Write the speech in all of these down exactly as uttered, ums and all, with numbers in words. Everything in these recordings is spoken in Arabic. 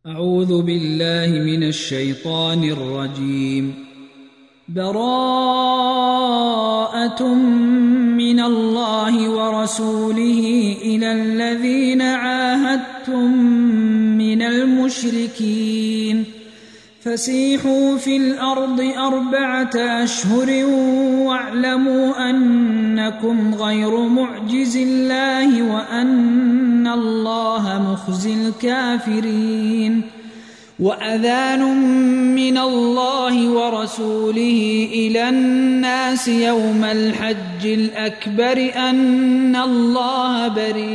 أعوذ بالله من الشيطان الرجيم. براءة من الله ورسوله إلى الذين عاهدتم من المشركين فسيحوا في الأرض أربعة أشهر واعلموا أنكم غير معجز الله وأن الله مخزي الكافرين. وأذان من الله ورسوله إلى الناس يوم الحج الأكبر أن الله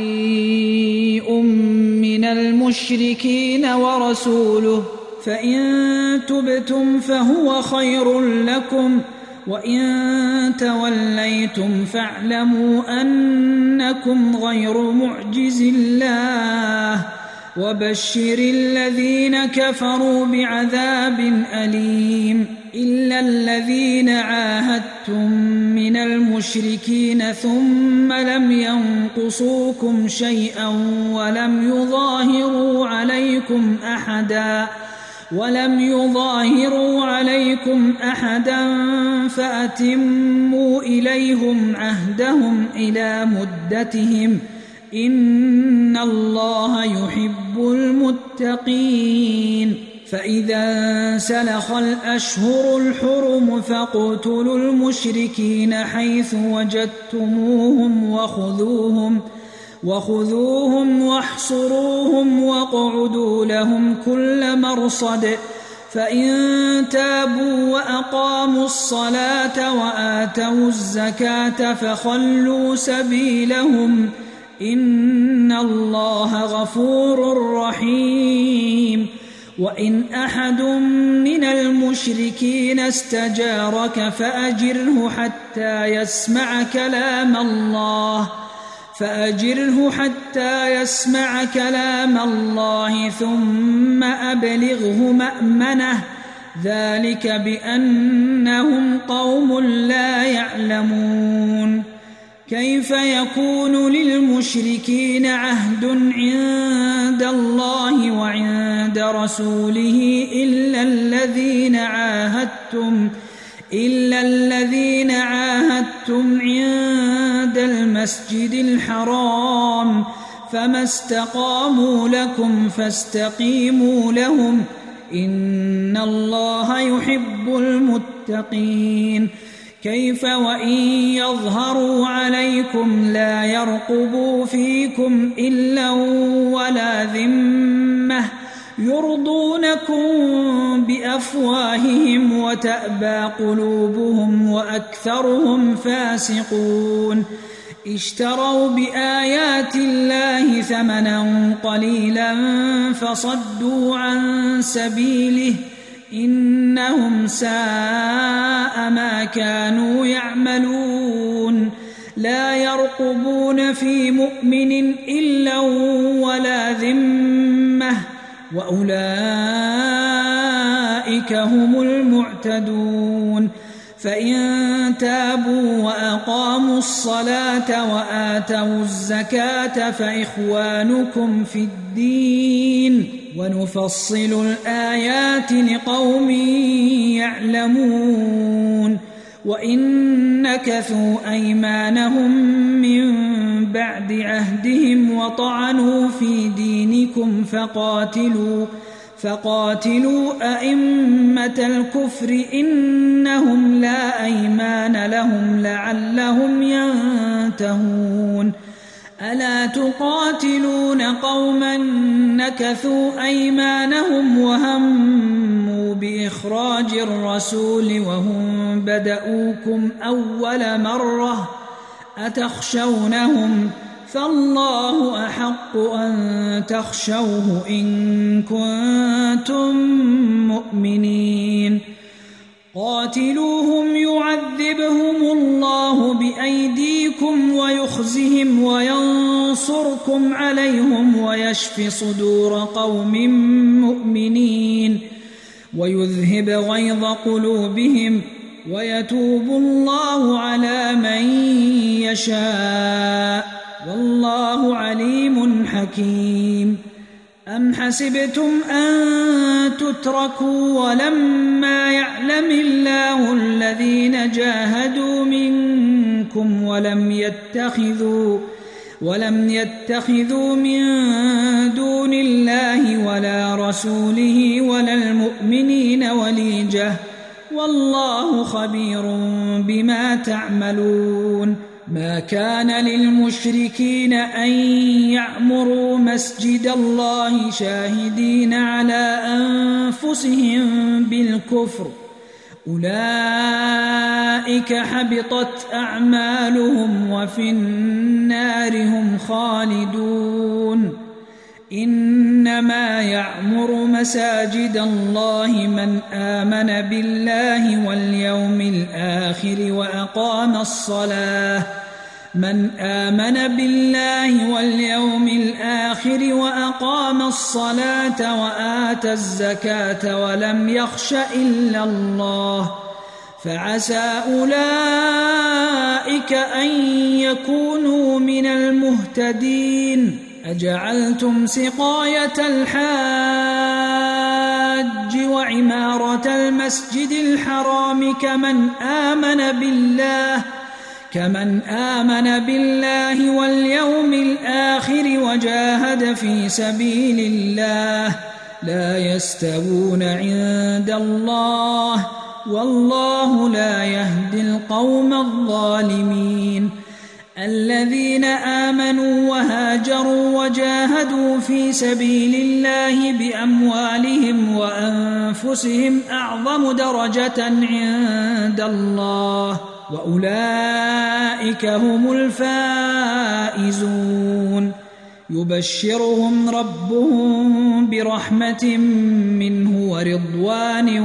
بريء من المشركين ورسوله فإن تبتم فهو خير لكم وإن توليتم فاعلموا أنكم غير معجز الله وبشر الذين كفروا بعذاب أليم. إلا الذين عاهدتم من المشركين ثم لم ينقصوكم شيئا ولم يظاهروا عليكم أحدا ولم يظاهروا عليكم أحدا فأتموا إليهم عهدهم إلى مدتهم إن الله يحب المتقين. فإذا انسلخ الأشهر الحرم فاقتلوا المشركين حيث وجدتموهم وخذوهم وخذوهم واحصروهم واقعدوا لهم كل مرصد فإن تابوا وأقاموا الصلاة وآتوا الزكاة فخلوا سبيلهم إن الله غفور رحيم. وإن أحد من المشركين استجارك فأجره حتى يسمع كلام الله فأجره حتى يسمع كلام الله ثم أبلغه مأمنه ذلك بأنهم قوم لا يعلمون. كيف يكون للمشركين عهد عند الله وعند رسوله إلا الذين عاهدتم إلا الذين عاهدتم عند المسجد الحرام فما استقاموا لكم فاستقيموا لهم إن الله يحب المتقين. كيف وإن يظهروا عليكم لا يرقبوا فيكم إلا ولا ذمة يرضونكم بأفواههم وتأبى قلوبهم وأكثرهم فاسقون. اشتروا بآيات الله ثمنا قليلا فصدوا عن سبيله إنهم ساء ما كانوا يعملون. لا يرقبون في مؤمن إلا ولا ذمة وأولئك هم المعتدون. فإن تابوا وأقاموا الصلاة وآتوا الزكاة فإخوانكم في الدين ونفصل الآيات لقوم يعلمون. وإن نكثوا أيمانهم من بعد عهدهم وطعنوا في دينكم فقاتلوا فقاتلوا أئمة الكفر إنهم لا أيمان لهم لعلهم ينتهون. ألا تقاتلون قوما نكثوا أيمانهم وهموا بإخراج الرسول وهم بدؤوكم أول مرة أتخشونهم فالله أحق أن تخشوه إن كنتم مؤمنين. قاتلوهم يعذبهم الله بأيديكم ويخزهم وينصركم عليهم ويشف صدور قوم مؤمنين ويذهب غيظ قلوبهم ويتوب الله على من يشاء والله عليم حكيم. أم حسبتم أن تتركوا ولما يعلم الله الذين جاهدوا منكم ولم يتخذوا ولم يتخذوا من دون الله ولا رسوله ولا المؤمنين وليجة والله خبير بما تعملون. ما كان للمشركين أن يعمروا مسجد الله شاهدين على أنفسهم بالكفر أولئك حبطت أعمالهم وفي النار هم خالدون. إنما يعمر مساجد الله من آمن بالله واليوم الآخر وأقام الصلاة من آمن بالله واليوم الآخر وأقام الصلاة وآتى الزكاة ولم يخش إلا الله فعسى أولئك أن يكونوا من المهتدين. أجعلتم سقاية الحاج وعمارة المسجد الحرام كمن آمن بالله كمن آمن بالله واليوم الآخر وجاهد في سبيل الله لا يستوون عند الله والله لا يهدي القوم الظالمين. الذين آمنوا وهاجروا وجاهدوا في سبيل الله بأموالهم وأنفسهم أعظم درجة عند الله وأولئك هم الفائزون. يبشرهم ربهم برحمة منه ورضوان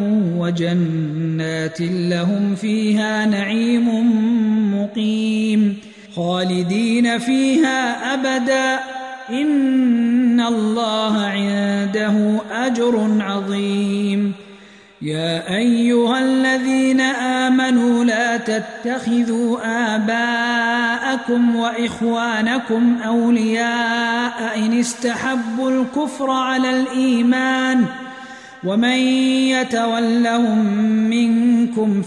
وجنات لهم فيها نعيم مقيم خالدين فيها أبدا إن الله عنده أجر عظيم. يا أيها الذين آمنوا لا تتخذوا آباءكم وإخوانكم أولياء إن استحبوا الكفر على الإيمان ومن يتولهم منكم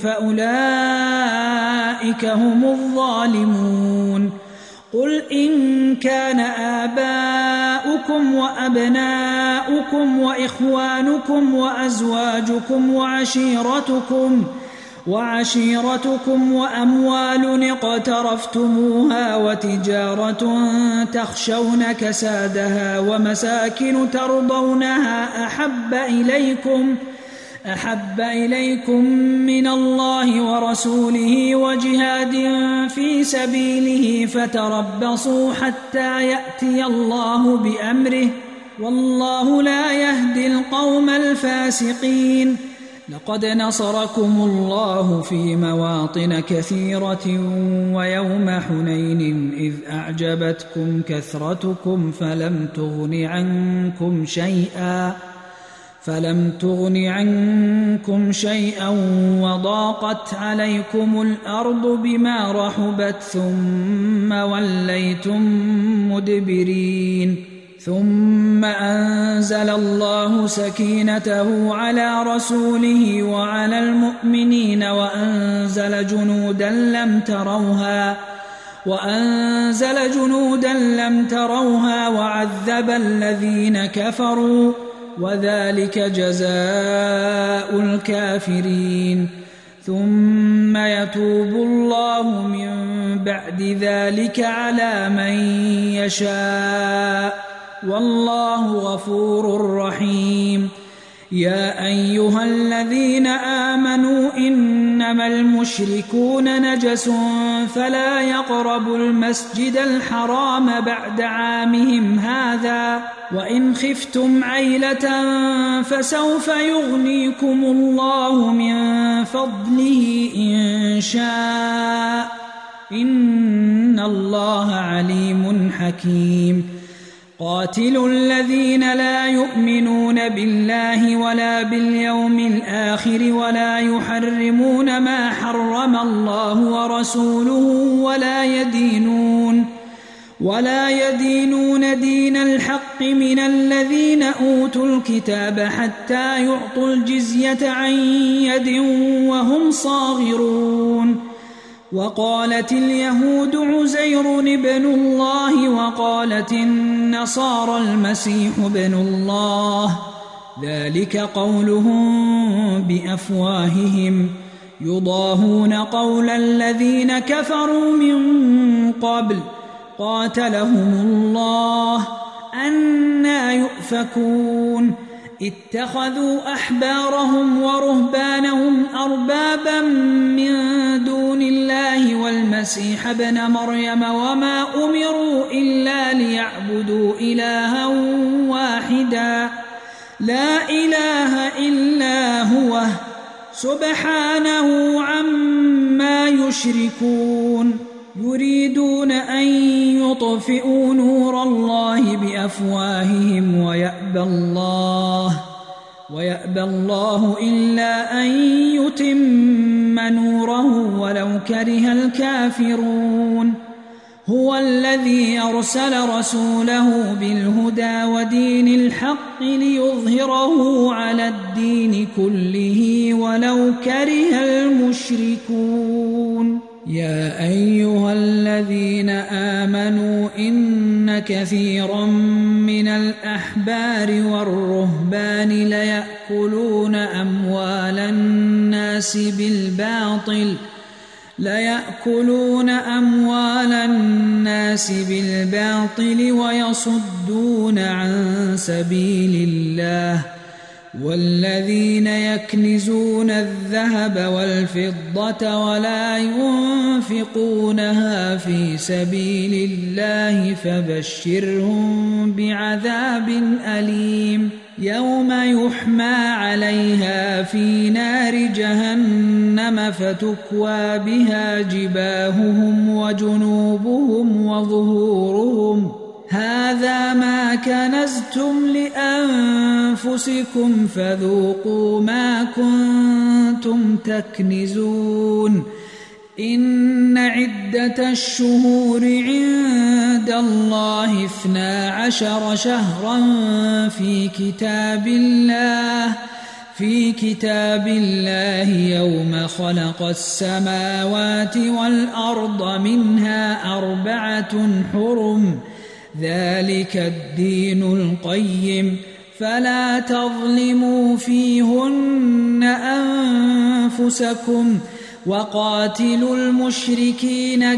فأولئك هم الظالمون. قل إن كان آباؤكم وأبناؤكم وإخوانكم وأزواجكم وعشيرتكم وعشيرتكم وأموال اقترفتموها وتجارة تخشون كسادها ومساكن ترضونها أحب إليكم أحب إليكم من الله ورسوله وجهاد في سبيله فتربصوا حتى يأتي الله بأمره والله لا يهدي القوم الفاسقين. لقد نصركم الله في مواطن كثيرة ويوم حنين إذ أعجبتكم كثرتكم فلم تغن عنكم شيئا فلم تغن عنكم شيئا وضاقت عليكم الأرض بما رحبت ثم وليتم مدبرين. ثم أنزل الله سكينته على رسوله وعلى المؤمنين وأنزل جنودا لم تروها وأنزل جنودا لم تروها وعذب الذين كفروا وذلك جزاء الكافرين. ثم يتوب الله من بعد ذلك على من يشاء والله غفور رحيم. يا أيها الذين آمنوا إنما المشركون نجس فلا يقربوا المسجد الحرام بعد عامهم هذا وإن خفتم عيلة فسوف يغنيكم الله من فضله إن شاء إن الله عليم حكيم. قاتلوا الذين لا يؤمنون بالله ولا باليوم الآخر ولا يحرمون ما حرم الله ورسوله ولا يدينون ولا يدينون دين الحق من الذين أوتوا الكتاب حتى يعطوا الجزية عن يد وهم صاغرون. وقالت اليهود عزير ابن الله وقالت النصارى المسيح ابن الله، ذلك قولهم بأفواههم يضاهون قول الذين كفروا من قبل قاتلهم الله أنى يؤفكون. اتخذوا أحبارهم ورهبانهم أربابا من دون الله والمسيح ابن مريم وما أمروا إلا ليعبدوا إلها واحدا لا إله إلا هو سبحانه عما يشركون. يريدون أن يطفئوا نور الله بأفواههم ويأبى الله ويأبى الله إلا أن يتم نوره ولو كره الكافرون. هو الذي أرسل رسوله بالهدى ودين الحق ليظهره على الدين كله ولو كره المشركون. يا أيها الذين آمنوا إن كثيرا من الأحبار والرهبان ليأكلون أموال الناس بالباطل ليأكلون أموال الناس بالباطل ويصدون عن سبيل الله. والذين يكنزون الذهب والفضة ولا ينفقونها في سبيل الله فبشرهم بعذاب أليم يوم يحمى عليها في نار جهنم فتكوى بها جباههم وجنوبهم وظهورهم هذا ما كنزتم لأنفسكم فذوقوا ما كنتم تكنزون. إن عدة الشهور عند الله اثنا عشر شهرا في كتاب الله في كتاب الله يوم خلق السماوات والأرض منها أربعة حرم ذلك الدين القيم فلا تظلموا فيهن أنفسكم وقاتلوا المشركين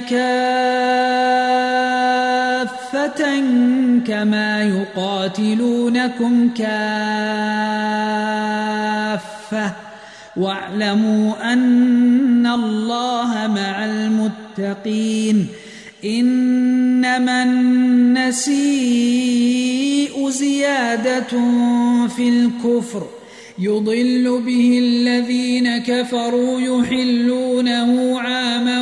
كافة كما يقاتلونكم كافة واعلموا أن الله مع المتقين. إنما النسيء زيادة في الكفر يضل به الذين كفروا يحلونه عاما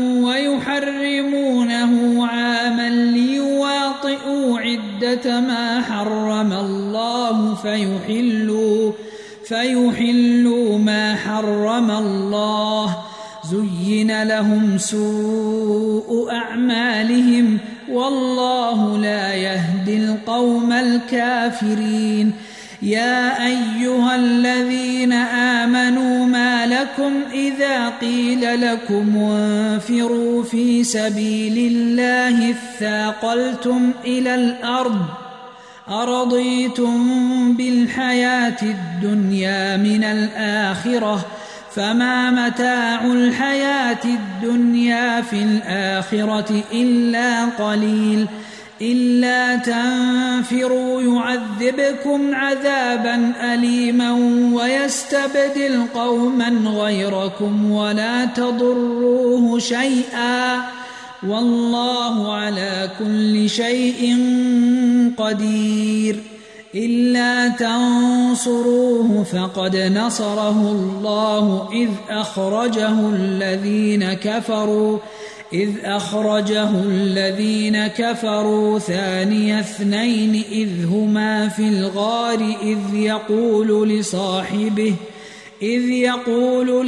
ويحرمونه عاما ليواطئوا عدة ما حرم الله فيحلوا فيحلوا ما حرم الله. زين لهم سوء أعمالهم والله لا يهدي القوم الكافرين. يا أيها الذين آمنوا ما لكم إذا قيل لكم انفروا في سبيل الله اثاقلتم إلى الأرض أرضيتم بالحياة الدنيا من الآخرة فما متاع الحياة الدنيا في الآخرة إلا قليل. إلا تنفروا يعذبكم عذابا أليما ويستبدل قوما غيركم ولا تضروه شيئا والله على كل شيء قدير. إلا تنصروه فقد نصره الله إذ أخرجه الذين كفروا إذ أخرجه الذين كفروا ثاني اثنين إذ هما في الغار إذ يقول لصاحبه إذ يقول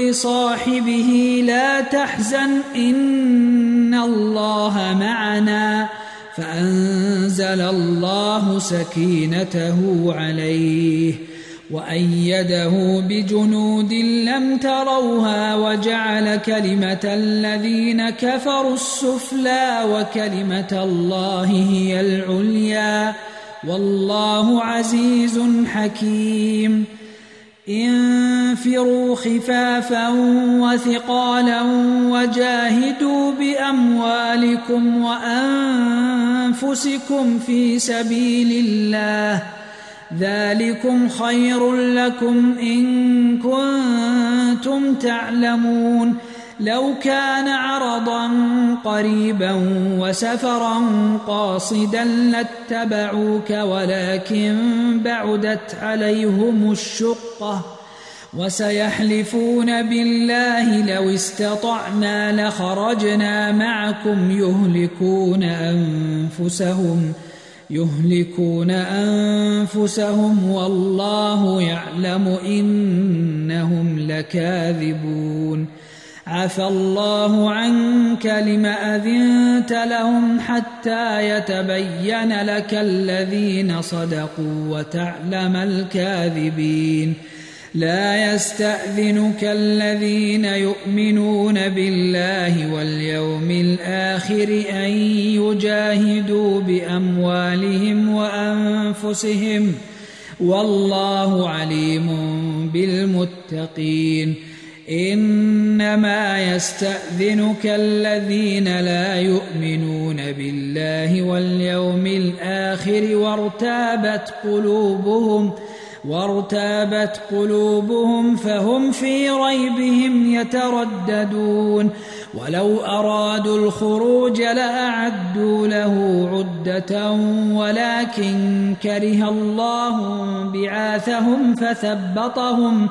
لصاحبه لا تحزن إن الله معنا فأنزل الله سكينته عليه وأيده بجنود لم تروها وجعل كلمة الذين كفروا السفلى وكلمة الله هي العليا والله عزيز حكيم. انفروا خفافا وثقالا وجاهدوا بأموالكم وأنفسكم في سبيل الله ذلكم خير لكم إن كنتم تعلمون. لو كان عرضا قريبا وسفرا قاصدا لاتبعوك ولكن بعدت عليهم الشقة وسيحلفون بالله لو استطعنا لخرجنا معكم يهلكون أنفسهم يهلكون أنفسهم والله يعلم إنهم لكاذبون. عفى الله عنك لم أذنت لهم حتى يتبين لك الذين صدقوا وتعلم الكاذبين. لا يستأذنك الذين يؤمنون بالله واليوم الآخر أن يجاهدوا بأموالهم وأنفسهم والله عليم بالمتقين. إنما يستأذنك الذين لا يؤمنون بالله واليوم الآخر وارتابت قلوبهم وارتابت قلوبهم فهم في ريبهم يترددون. ولو أرادوا الخروج لأعدوا له عدة ولكن كره الله بعاثهم فثبطهم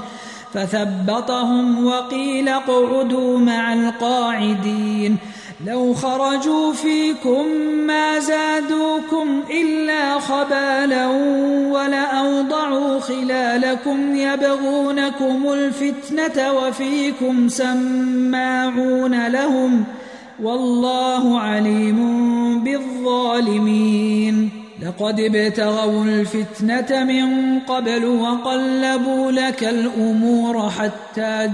فثبطهم وقيل اقعدوا مع القاعدين. لو خرجوا فيكم ما زادوكم إلا خبالا ولأوضعوا خلالكم يبغونكم الفتنة وفيكم سماعون لهم والله عليم بالظالمين. لقد ابتغوا الفتنة من قبل وقلبوا لك الأمور حتى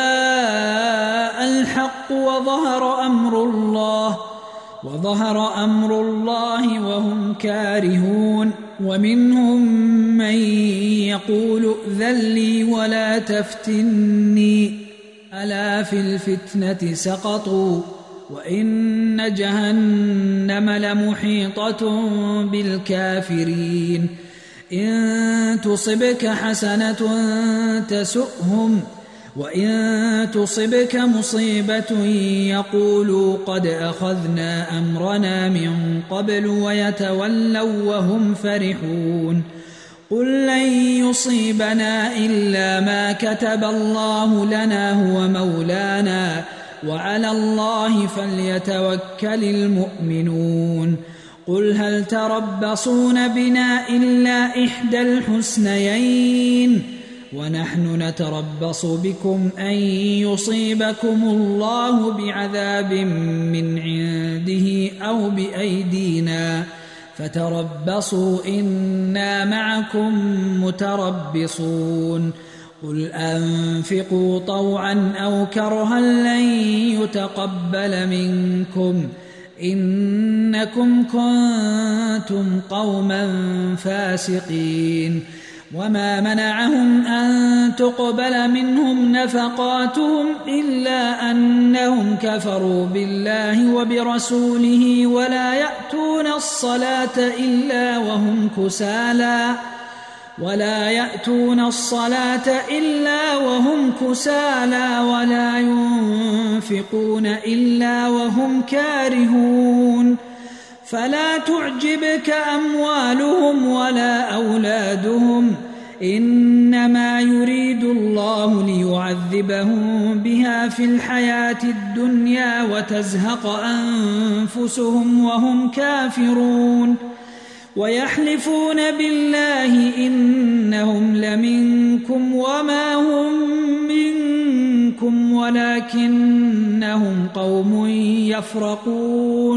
جاء الحق وظهر أمر الله وظهر أمر الله وهم كارهون. ومنهم من يقول ائذن لي ولا تفتني ألا في الفتنة سقطوا وإن جهنم لمحيطة بالكافرين. إن تصبك حسنة تسؤهم وإن تصبك مصيبة يقولوا قد أخذنا أمرنا من قبل ويتولوا وهم فرحون. قل لن يصيبنا إلا ما كتب الله لنا هو مولانا وعلى الله فليتوكل المؤمنون. قل هل تربصون بنا إلا إحدى الحسنيين ونحن نتربص بكم أن يصيبكم الله بعذاب من عنده أو بأيدينا فتربصوا إنا معكم متربصون. قل أنفقوا طوعا أو كرها لن يتقبل منكم إنكم كنتم قوما فاسقين. وما منعهم أن تقبل منهم نفقاتهم إلا أنهم كفروا بالله وبرسوله ولا يأتون الصلاة إلا وهم كسالى ولا يأتون الصلاة إلا وهم كسالى ولا ينفقون إلا وهم كارهون. فلا تعجبك أموالهم ولا أولادهم إنما يريد الله ليعذبهم بها في الحياة الدنيا وتزهق أنفسهم وهم كافرون. ويحلفون بالله إنهم لمنكم وما هم منكم ولكنهم قوم يفرقون.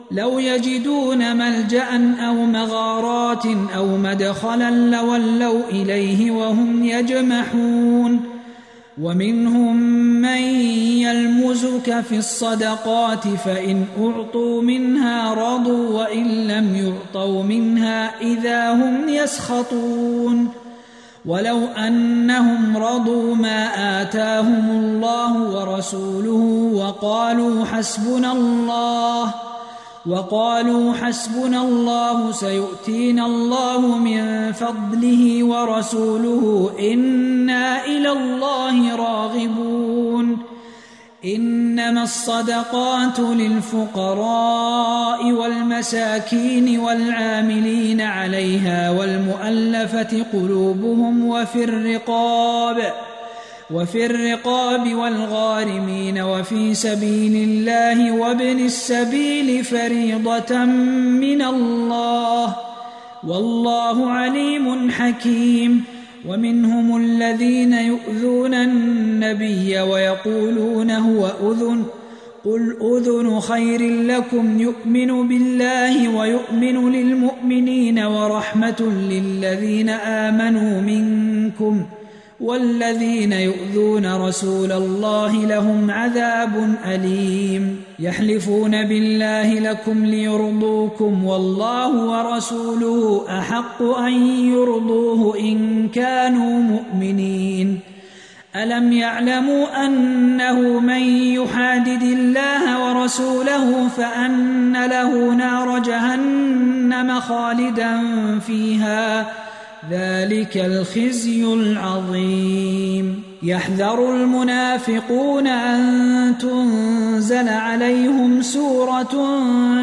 لو يجدون ملجأ أو مغارات أو مدخلا لولوا إليه وهم يجمحون ومنهم من يلمزك في الصدقات فإن أعطوا منها رضوا وإن لم يعطوا منها إذا هم يسخطون ولو أنهم رضوا ما آتاهم الله ورسوله وقالوا حسبنا الله وقالوا حسبنا الله سيؤتينا الله من فضله ورسوله إنا إلى الله راغبون إنما الصدقات للفقراء والمساكين والعاملين عليها والمؤلفة قلوبهم وفي الرقاب وفي الرقاب والغارمين وفي سبيل الله وابن السبيل فريضة من الله والله عليم حكيم ومنهم الذين يؤذون النبي ويقولون هو أذن قل أذن خير لكم يؤمن بالله ويؤمن للمؤمنين ورحمة للذين آمنوا منكم والذين يؤذون رسول الله لهم عذاب أليم يحلفون بالله لكم ليرضوكم والله ورسوله أحق أن يرضوه إن كانوا مؤمنين ألم يعلموا أنه من يحادد الله ورسوله فأن له نار جهنم خالدا فيها ذلك الخزي العظيم يحذر المنافقون أن تنزل عليهم سورة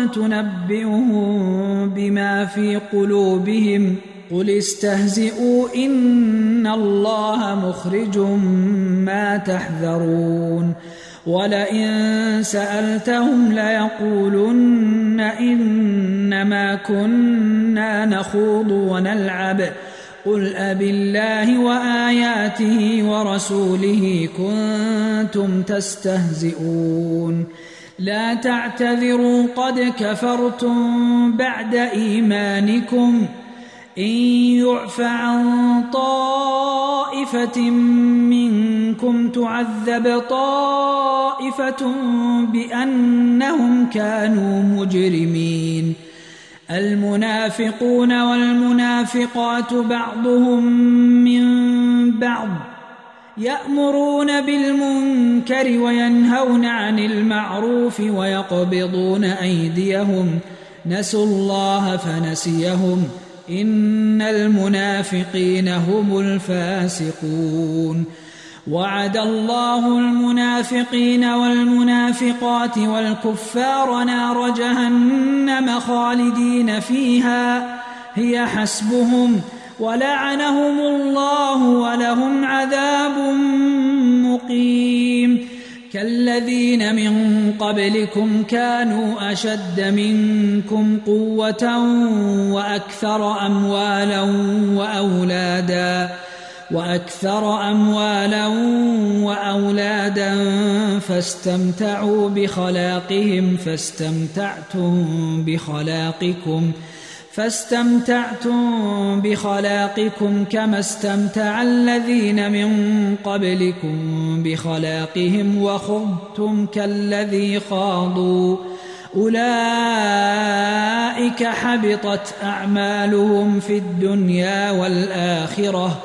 تنبئهم بما في قلوبهم قل استهزئوا إن الله مخرج ما تحذرون ولئن سألتهم ليقولن إنما كنا نخوض ونلعب قل أبالله وآياته ورسوله كنتم تستهزئون لا تعتذروا قد كفرتم بعد إيمانكم إن يعف عن طائفة منكم تعذب طائفة بأنهم كانوا مجرمين المنافقون والمنافقات بعضهم من بعض يأمرون بالمنكر وينهون عن المعروف ويقبضون أيديهم نسوا الله فنسيهم إن المنافقين هم الفاسقون وعد الله المنافقين والمنافقات والكفار نار جهنم خالدين فيها هي حسبهم ولعنهم الله ولهم عذاب مقيم كالذين من قبلكم كانوا أشد منكم قوة وأكثر أموالا وأولادا وأكثر أموالا وأولادا فاستمتعوا بخلاقهم فاستمتعتم بخلاقكم فاستمتعتم بخلاقكم كما استمتع الذين من قبلكم بخلاقهم وخضتم كالذي خاضوا أولئك حبطت أعمالهم في الدنيا والآخرة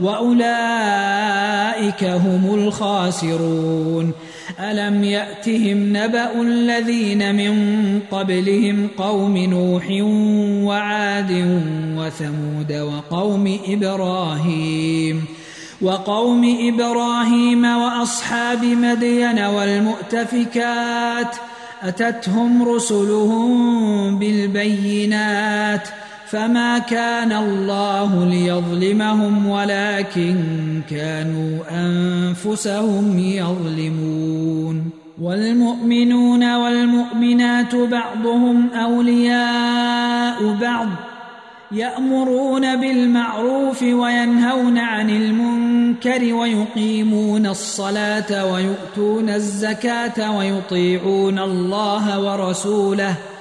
وأولئك هم الخاسرون ألم يأتهم نبأ الذين من قبلهم قوم نوح وعاد وثمود وقوم إبراهيم وقوم إبراهيم وأصحاب مدين والمؤتفكات أتتهم رسلهم بالبينات فما كان الله ليظلمهم ولكن كانوا أنفسهم يظلمون والمؤمنون والمؤمنات بعضهم أولياء بعض يأمرون بالمعروف وينهون عن المنكر ويقيمون الصلاة ويؤتون الزكاة ويطيعون الله ورسوله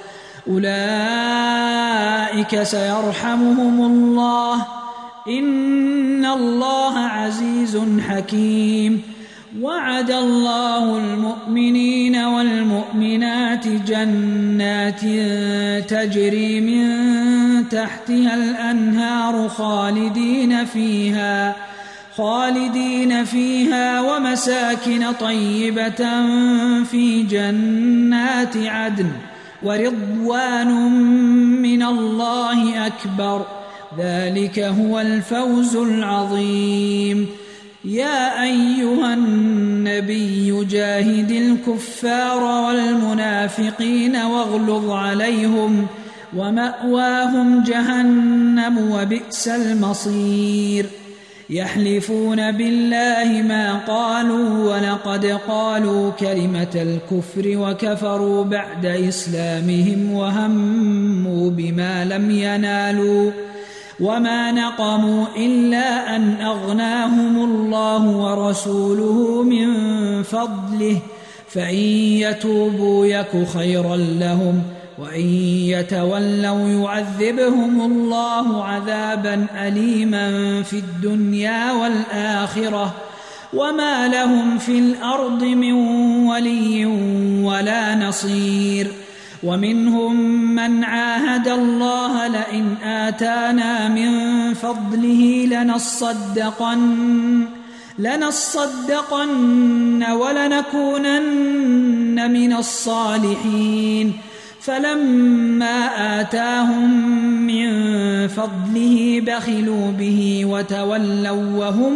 أولئك سيرحمهم الله إن الله عزيز حكيم. وعد الله المؤمنين والمؤمنات جنات تجري من تحتها الأنهار خالدين فيها خالدين فيها ومساكن طيبة في جنات عدن ورضوان من الله أكبر ذلك هو الفوز العظيم. يا أيها النبي جاهد الكفار والمنافقين واغلظ عليهم ومأواهم جهنم وبئس المصير. يحلفون بالله ما قالوا ولقد قالوا كلمة الكفر وكفروا بعد إسلامهم وهموا بما لم ينالوا وما نقموا إلا أن أغناهم الله ورسوله من فضله فإن يتوبوا يك خيرا لهم وإن يتولوا يعذبهم الله عذابا أليما في الدنيا والآخرة وما لهم في الأرض من ولي ولا نصير. ومنهم من عاهد الله لئن آتانا من فضله لنصدقن لنصدقن ولنكونن من الصالحين فلما آتاهم من فضله بخلوا به وتولوا وهم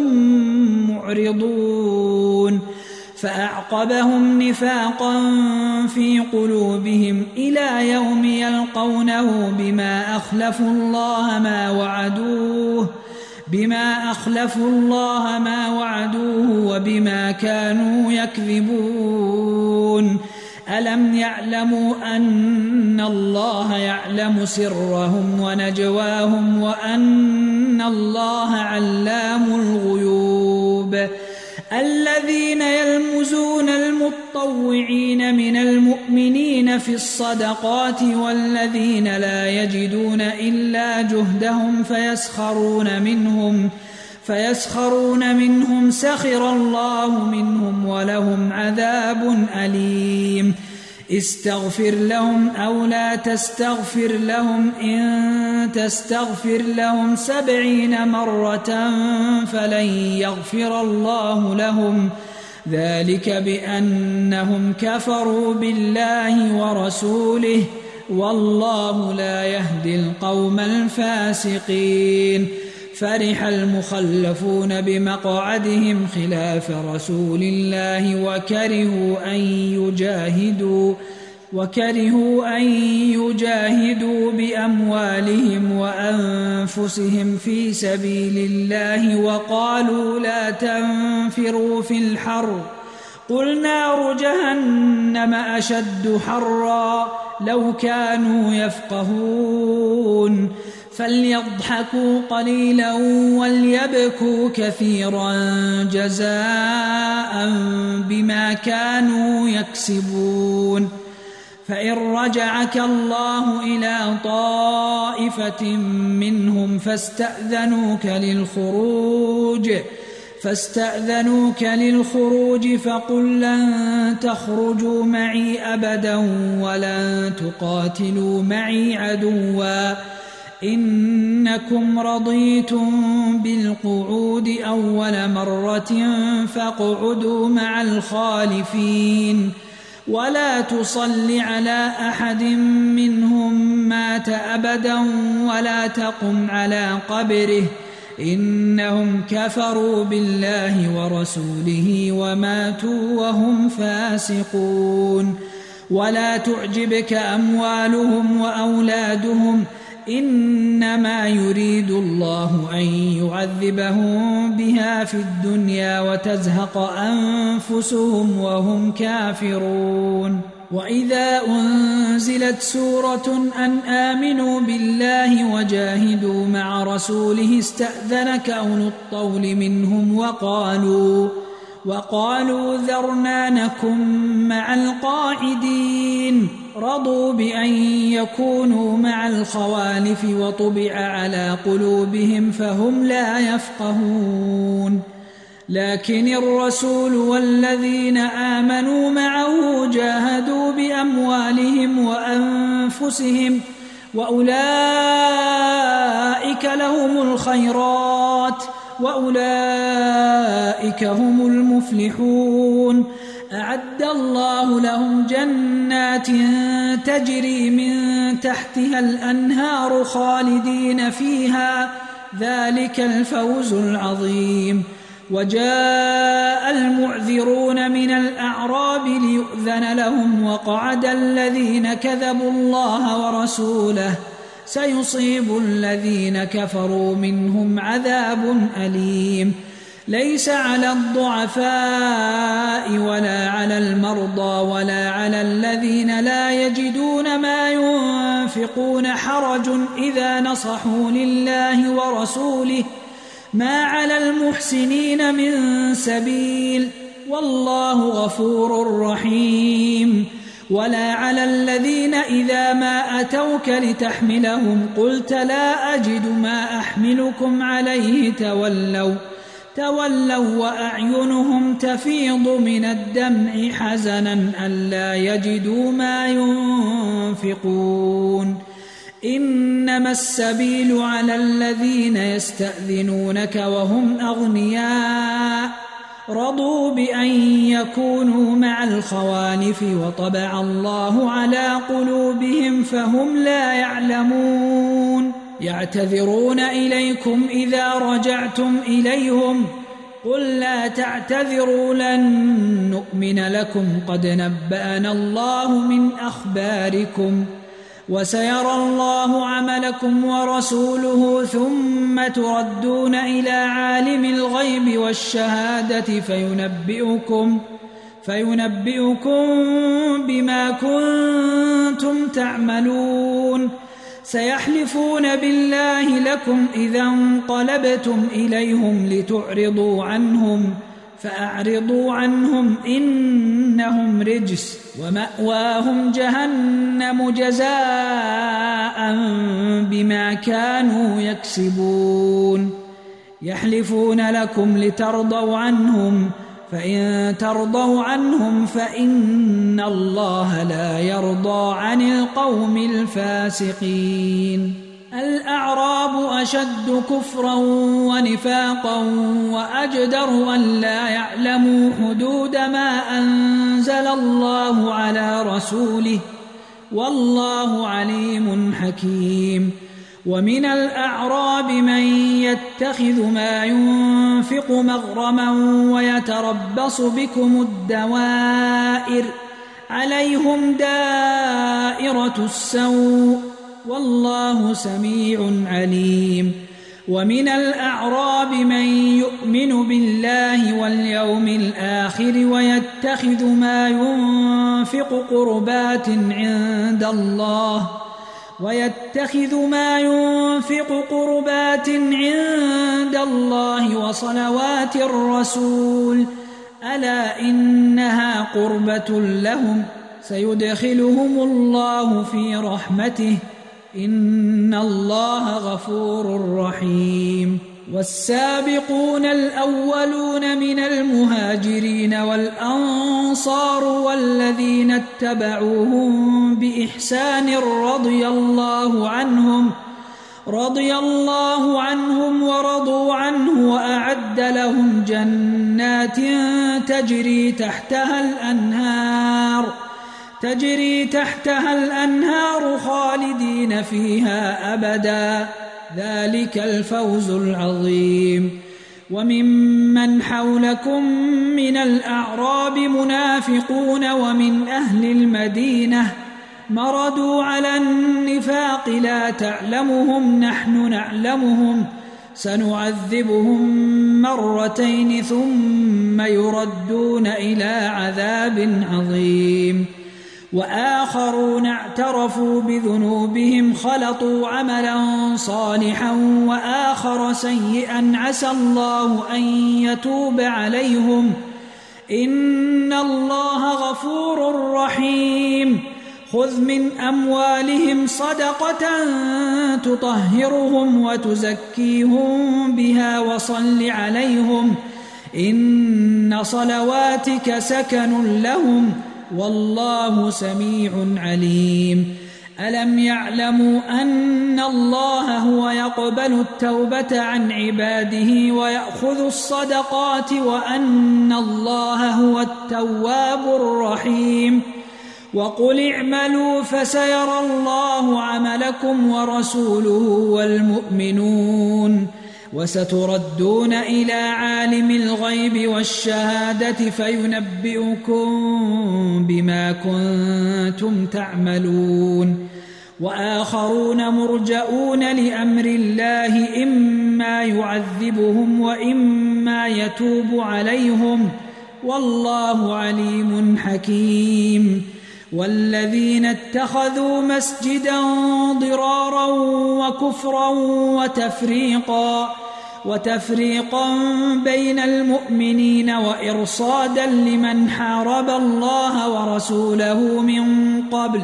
معرضون فأعقبهم نفاقا في قلوبهم إلى يوم يلقونه بما أخلفوا الله ما وعدوه بما أخلفوا الله ما وعدوه وبما كانوا يكذبون. ألم يعلموا أن الله يعلم سرهم ونجواهم وأن الله علام الغيوب. الذين يلمزون المطوعين من المؤمنين في الصدقات والذين لا يجدون إلا جهدهم فيسخرون منهم فيسخرون منهم سخر الله منهم ولهم عذاب أليم. استغفر لهم أو لا تستغفر لهم إن تستغفر لهم سبعين مرة فلن يغفر الله لهم ذلك بأنهم كفروا بالله ورسوله والله لا يهدي القوم الفاسقين. فرح المخلفون بمقعدهم خلاف رسول الله وكرهوا أن يجاهدوا وكرهوا أن يجاهدوا بأموالهم وأنفسهم في سبيل الله وقالوا لا تنفروا في الحر قل نار جهنم أشد حرا لو كانوا يفقهون. فليضحكوا قليلا وليبكوا كثيرا جزاء بما كانوا يكسبون. فإن رجعك الله إلى طائفة منهم فاستأذنوك للخروج فاستأذنوك للخروج فقل لن تخرجوا معي أبدا ولن تقاتلوا معي عدوا إنكم رضيتم بالقعود أول مرة فاقعدوا مع الخالفين ولا تصل على أحد منهم مات أبدا ولا تقم على قبره إنهم كفروا بالله ورسوله وماتوا وهم فاسقون. ولا تعجبك أموالهم وأولادهم إنما يريد الله أن يعذبهم بها في الدنيا وتزهق أنفسهم وهم كافرون. وإذا أنزلت سورة أن آمنوا بالله وجاهدوا مع رسوله استأذنك أولو الطول منهم وقالوا وقالوا ذرنا نكن مع القاعدين رضوا بأن يكونوا مع الخوالف وطبع على قلوبهم فهم لا يفقهون لكن الرسول والذين آمنوا معه جاهدوا بأموالهم وأنفسهم وأولئك لهم الخيرات وأولئك هم المفلحون أعد الله لهم جنات تجري من تحتها الأنهار خالدين فيها ذلك الفوز العظيم وجاء المعذرون من الأعراب ليؤذن لهم وقعد الذين كذبوا الله ورسوله سيصيب الذين كفروا منهم عذاب أليم ليس على الضعفاء ولا على المرضى ولا على الذين لا يجدون ما ينفقون حرج إذا نصحوا لله ورسوله ما على المحسنين من سبيل والله غفور رحيم ولا على الذين إذا ما أتوك لتحملهم قلت لا أجد ما أحملكم عليه تولوا تولوا وأعينهم تفيض من الدمع حزنا ألا يجدوا ما ينفقون إنما السبيل على الذين يستأذنونك وهم أغنياء رضوا بأن يكونوا مع الخوالف وطبع الله على قلوبهم فهم لا يعلمون يعتذرون إليكم إذا رجعتم إليهم قل لا تعتذروا لن نؤمن لكم قد نبأنا الله من أخباركم وسيرى الله عملكم ورسوله ثم تردون إلى عالم الغيب والشهادة فينبئكم فينبئكم بما كنتم تعملون سيحلفون بالله لكم إذا انقلبتم إليهم لتعرضوا عنهم فأعرضوا عنهم إنهم رجس ومأواهم جهنم جزاء بما كانوا يكسبون يحلفون لكم لترضوا عنهم فإن ترضوا عنهم فإن الله لا يرضى عن القوم الفاسقين الأعراب أشد كفرا ونفاقا وأجدر أن لا يعلموا حدود ما أنزل الله على رسوله والله عليم حكيم ومن الأعراب من يتخذ ما ينفق مغرما ويتربص بكم الدوائر عليهم دائرة السوء والله سميع عليم ومن الأعراب من يؤمن بالله واليوم الآخر ويتخذ ما ينفق قربات عند الله ويتخذ ما ينفق قربات عند الله وصلوات الرسول ألا إنها قربة لهم سيدخلهم الله في رحمته إن الله غفور رحيم والسابقون الأولون من المهاجرين والأنصار والذين اتبعوهم بإحسان رضي الله عنهم رضي الله عنهم ورضوا عنه وأعد لهم جنات تجري تحتها الأنهار تجري تحتها الأنهار خالدين فيها أبدا ذلك الفوز العظيم وممن حولكم من الأعراب منافقون ومن أهل المدينة مردوا على النفاق لا تعلمهم نحن نعلمهم سنعذبهم مرتين ثم يردون إلى عذاب عظيم وآخرون اعترفوا بذنوبهم خلطوا عملا صالحا وآخر سيئا عسى الله أن يتوب عليهم إن الله غفور رحيم خذ من أموالهم صدقة تطهرهم وتزكيهم بها وصل عليهم إن صلواتك سكن لهم والله سميع عليم ألم يعلموا أن الله هو يقبل التوبة عن عباده ويأخذ الصدقات وأن الله هو التواب الرحيم وقل اعملوا فسيرى الله عملكم ورسوله والمؤمنون وستردون إلى عالم الغيب والشهادة فينبئكم بما كنتم تعملون وآخرون مرجؤون لأمر الله إما يعذبهم وإما يتوب عليهم والله عليم حكيم والذين اتخذوا مسجدا ضرارا وكفرا وتفريقا وتفريقا بين المؤمنين وإرصادا لمن حارب الله ورسوله من قبل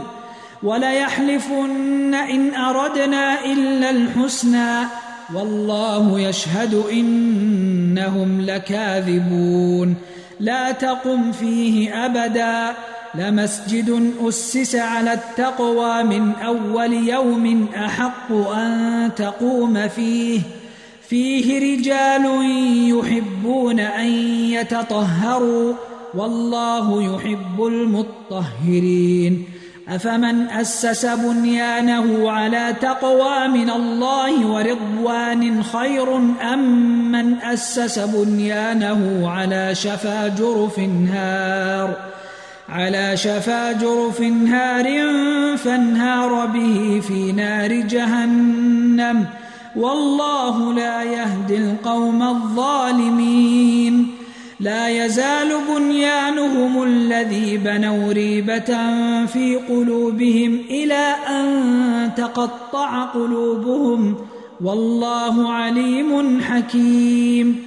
وليحلفن إن أردنا إلا الحسنى والله يشهد إنهم لكاذبون لا تقم فيه أبدا لمسجد أسس على التقوى من أول يوم أحق أن تقوم فيه فيه رجال يحبون أن يتطهروا والله يحب المطهرين أفمن أسس بنيانه على تقوى من الله ورضوان خير أم من أسس بنيانه على شفا جرف هار على شفا جرف هار فانهار به في نار جهنم والله لا يهدي القوم الظالمين لا يزال بنيانهم الذي بنوا ريبة في قلوبهم إلى أن تقطع قلوبهم والله عليم حكيم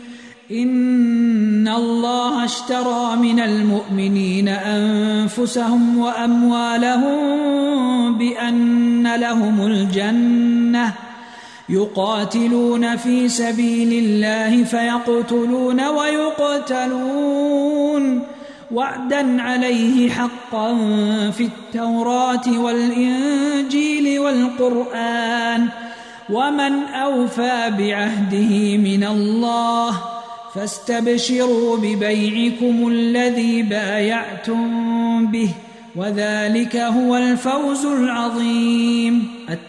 إن الله اشترى من المؤمنين أنفسهم وأموالهم بأن لهم الجنة يقاتلون في سبيل الله فيقتلون ويقتلون وعدا عليه حقا في التوراة والإنجيل والقرآن ومن أوفى بعهده من الله فاستبشروا ببيعكم الذي بايعتم به وذلك هو الفوز العظيم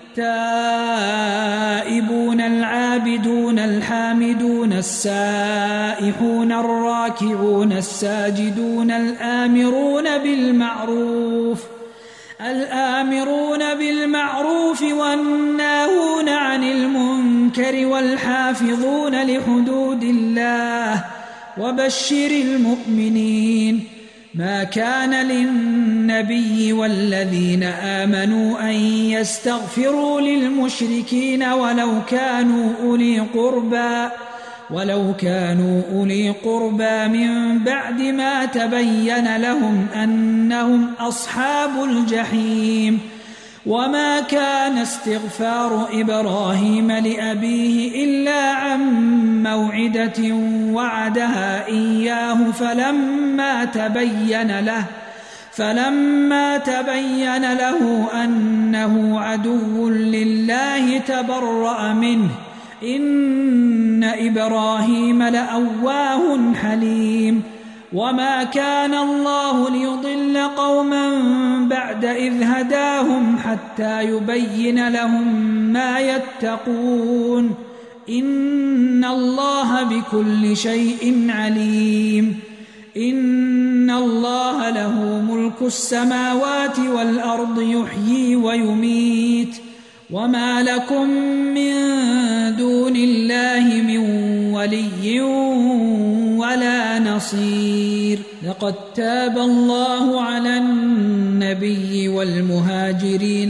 التائبون العابدون الحامدون السائحون الراكعون الساجدون الآمرون بالمعروف الآمرون بالمعروف والناهون عن المنكر والحافظون لحدود الله وبشر المؤمنين ما كان للنبي والذين آمنوا أن يستغفروا للمشركين ولو كانوا أولي قربى ولو كانوا أولي قربى من بعد ما تبين لهم أنهم أصحاب الجحيم وما كان استغفار إبراهيم لأبيه إلا عن موعدة وعدها إياه فلما تبين له فلما تبين له أنه عدو لله تبرأ منه إن إبراهيم لأواه حليم وما كان الله ليضل قوما بعد إذ هداهم حتى يبين لهم ما يتقون إن الله بكل شيء عليم إن الله له ملك السماوات والأرض يحيي ويميت وما لكم من دون الله من ولي ولا نصير لقد تاب الله على النبي والمهاجرين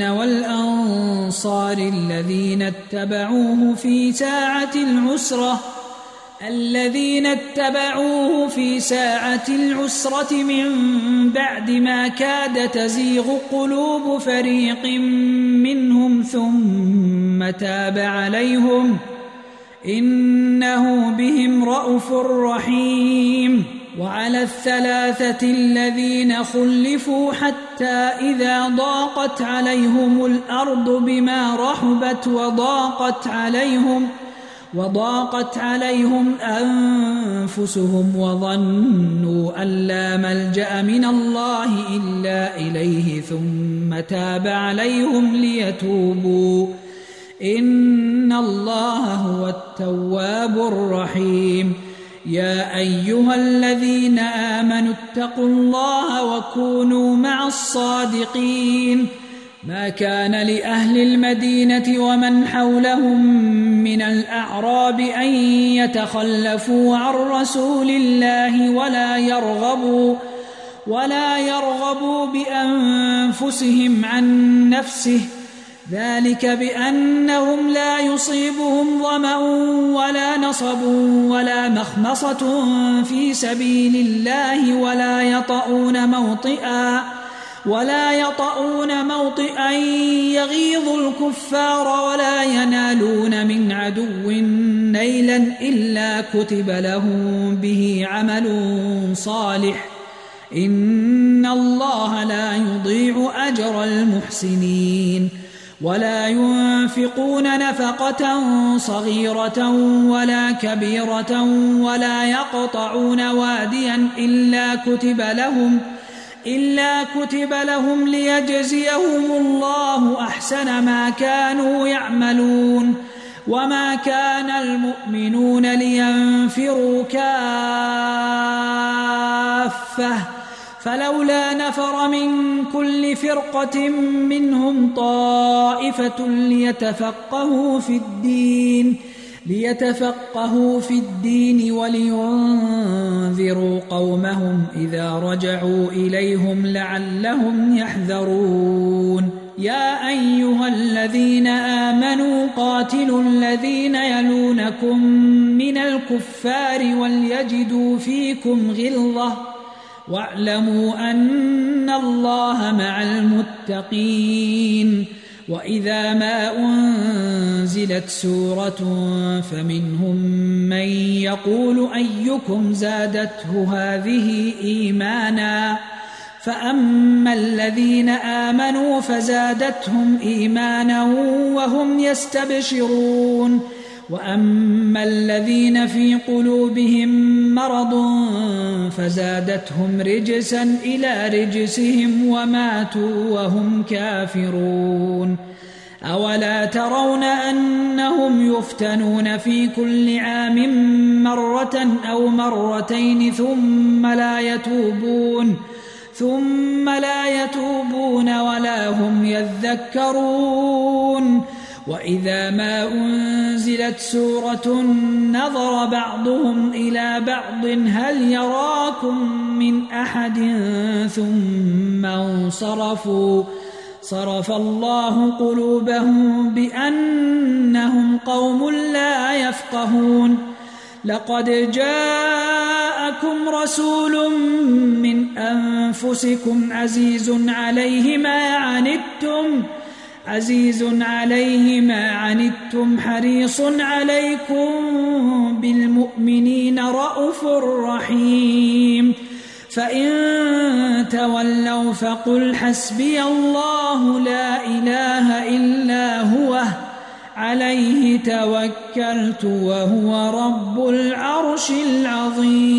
والأنصار الذين اتبعوه في ساعة العسرة الذين اتبعوه في ساعة العسرة من بعد ما كاد تزيغ قلوب فريق منهم ثم تاب عليهم إنه بهم رءوف رحيم. وعلى الثلاثة الذين خلفوا حتى إذا ضاقت عليهم الأرض بما رحبت وضاقت عليهم وضاقت عليهم أنفسهم وظنوا أن لا ملجأ من الله إلا إليه ثم تاب عليهم ليتوبوا إن الله هو التواب الرحيم. يا أيها الذين آمنوا اتقوا الله وكونوا مع الصادقين. ما كان لأهل المدينة ومن حولهم من الأعراب أن يتخلفوا عن رسول الله ولا يرغبوا ولا يرغبوا بأنفسهم عن نفسه، ذلك بأنهم لا يصيبهم ظمأ ولا نصب ولا مخمصة في سبيل الله ولا يطؤون موطئا ولا يطؤون موطئا يغيظ الكفار ولا ينالون من عدو نيلا إلا كتب لهم به عمل صالح إن الله لا يضيع أجر المحسنين. ولا ينفقون نفقة صغيرة ولا كبيرة ولا يقطعون واديا إلا كتب لهم إلا كتب لهم ليجزيهم الله أحسن ما كانوا يعملون. وما كان المؤمنون لينفروا كافة فلولا نفر من كل فرقة منهم طائفة ليتفقهوا في الدين ليتفقهوا في الدين ولينذروا قومهم إذا رجعوا إليهم لعلهم يحذرون. يا أيها الذين آمنوا قاتلوا الذين يلونكم من الكفار وليجدوا فيكم غلظة واعلموا أن الله مع المتقين. وإذا ما أنزلت سورة فمنهم من يقول أيكم زادته هذه إيمانا فأما الذين آمنوا فزادتهم إيمانا وهم يستبشرون وأما الذين في قلوبهم مرض فزادتهم رجسا إلى رجسهم وماتوا وهم كافرون. أولا ترون أنهم يفتنون في كل عام مرة أو مرتين ثم لا يتوبون ثم لا يتوبون ولا هم يذكرون. وإذا ما أنزلت سورة نظر بعضهم إلى بعض هل يراكم من أحد ثم انصرفوا صرف الله قلوبهم بأنهم قوم لا يفقهون. لقد جاءكم رسول من أنفسكم عزيز عليه ما عنتم عزيز عليه ما عنتم حريص عليكم بالمؤمنين رءوف رحيم. فإن تولوا فقل حسبي الله لا إله إلا هو عليه توكلت وهو رب العرش العظيم.